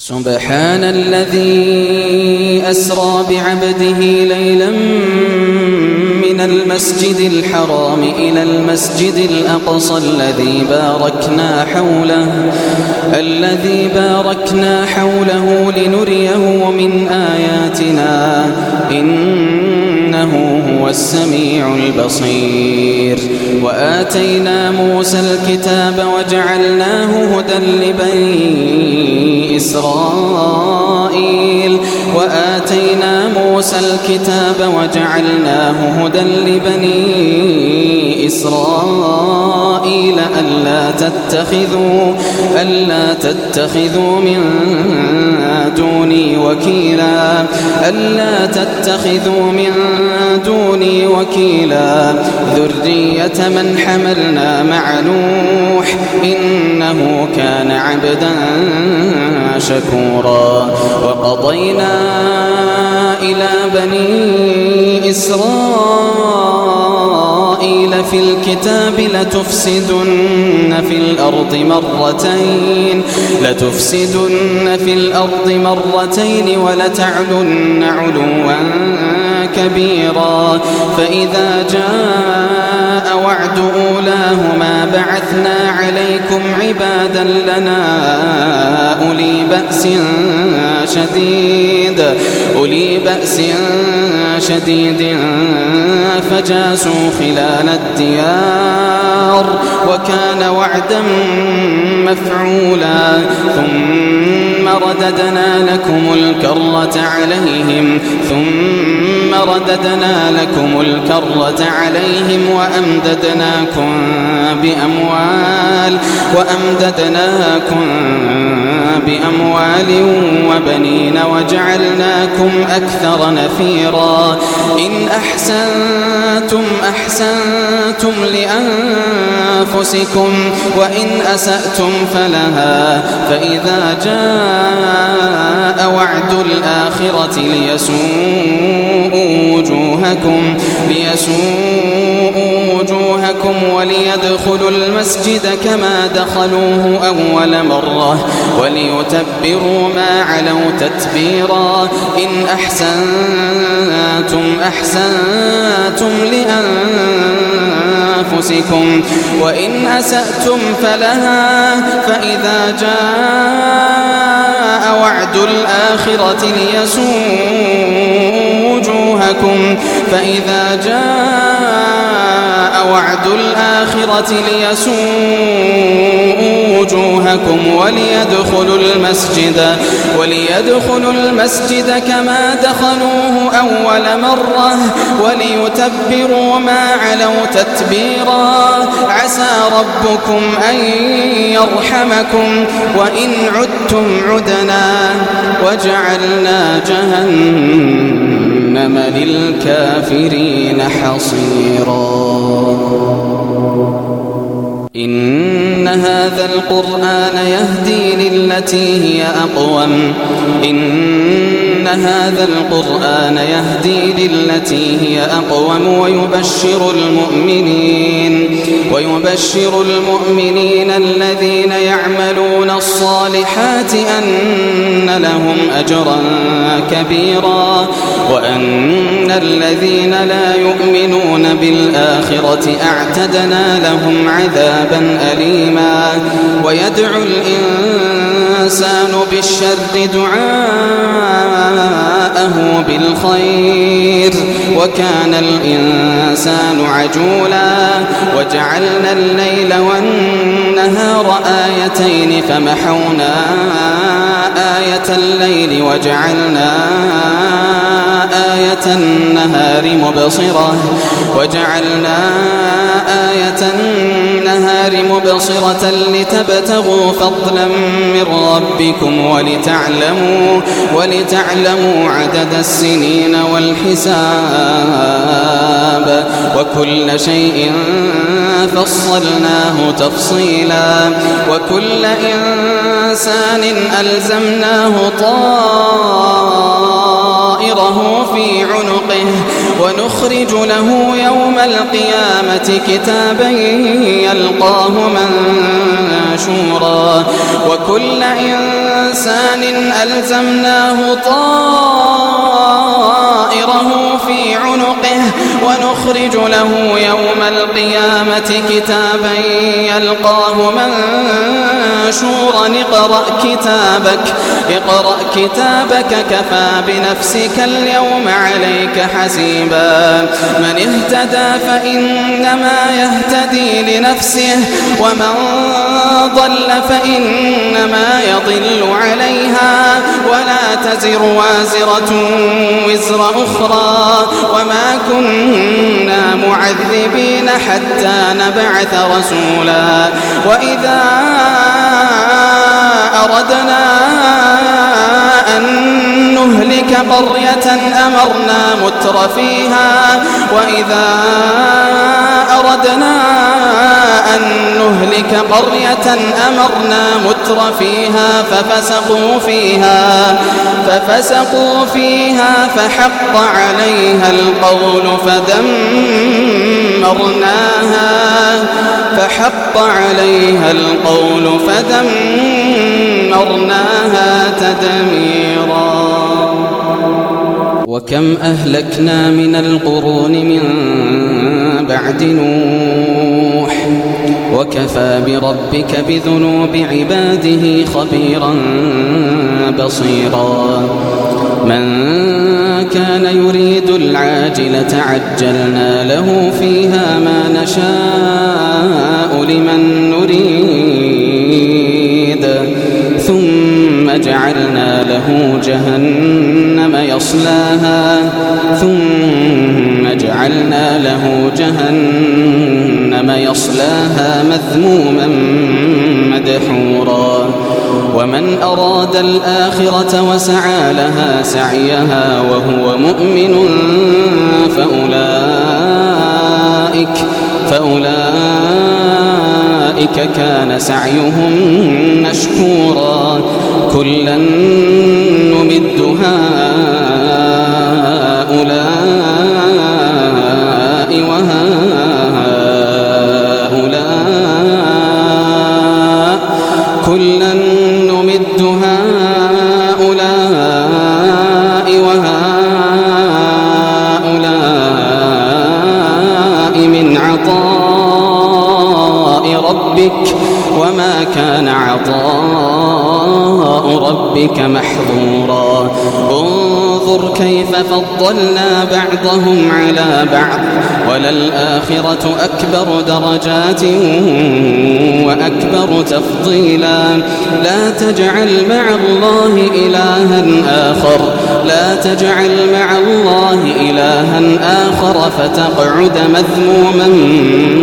سبحان الذي أسرى بعبده ليلا من المسجد الحرام إلى المسجد الأقصى الذي باركنا حوله لنريه من آياتنا إنه هو السميع البصير. وآتينا موسى الكتاب وجعلناه هدى لبني إسرائيل ألا تتخذوا من دوني وكيلا ذرية من حملنا مع نوح إنه كان عبدا شكورا. وقضينا إلى بني إسرائيل في الكتاب لتفسدن في الأرض مرتين ولتعلن علوا كبيرا. فإذا جاء وعد أولاهما بعثنا عليكم عبادا لنا أولي بأس شديد فجاسوا خلال الديار وكان وعدا مفعولا. ثم رددنا لكم الكرة عليهم وأمددناكم بأموال وبنين وجعلناكم أكثر نفيرا. إن أحسنتم لأنفسكم وإن أسأتم فلها. فإذا جاء وعد الآخرة ليسوءوا وجوهكم وليدخلوا المسجد كما دخلوه أول مرة وليتبروا ما علوا تتبيرا. إن أحسنتم لأنفسكم وإن أسأتم فلها. فإذا جاء وعد الآخرة ليسوءوا وجوهكم وليدخلوا المسجد كما دخلوه أول مرة وليتبروا ما علوا تتبيرا. عسى ربكم أن يرحمكم وإن عدتم عدنا وجعلنا جهنم للكافرين حصيرا. إن هذا القرآن يهدي للتي هي أقوم ويبشر المؤمنين الذين يعملون الصالحات أن لهم أجرا كبيرا وأن الذين لا يؤمنون بالآخرة أعتدنا لهم عذابا أليما. ويدعو الإنسان بالشر دعاءه بالخير وكان الإنسان عجولا. وجعلنا الليل والنهار آيتين فمحونا آية الليل وجعلنا آية النهار مبصرة لتبتغوا فضلا من ربكم ولتعلموا عدد السنين والحساب وكل شيء فصلناه تفصيلا. وكل إنسان ألزمناه طائره في عنقه ونخرج له يوم القيامة كتابا يلقاه منشورا وكل إنسان ألزمناه طائره في عنقه ونخرج له يوم القيامة كتابا يلقاه منشورا اقرأ كتابك كفى بنفسك اليوم عليك حسيبا من اهتدى فإنما يهتدي لنفسه ومن ضل فإنما يضل عليها ولا تزر وازرة وزر أخرى وما كنا معذبين حتى نبعث رسولا وإذا أردنا أن نهلك قرية أمرنا مترفيها وإذا أردنا أن نهلك قرية أمرنا مترفيها ففسقوا فيها فحق عليها القول فدمرناها تدميرا وكم أهلكنا من القرون من بعد نوح وكفى بربك بذنوب عباده خبيرا بصيرا من كان يريد العاجلة عجلنا له فيها ما نشاء لمن نريد ثم جعلنا له جهنم يصلاها مذموما مدحورا ومن أراد الآخرة وسعى لها سعيها وهو مؤمن فأولئك كان سعيهم مشكورا كلا نمد هؤلاء وهؤلاء كلا نمد هؤلاء وهؤلاء من عطاء ربك وما كان عطاء ربك محظورا انظر كيف فضلنا بعضهم على بعض وللآخرة أكبر درجات وأكبر تفضيلا لا تجعل مع الله إلها آخر فتقعد مذموما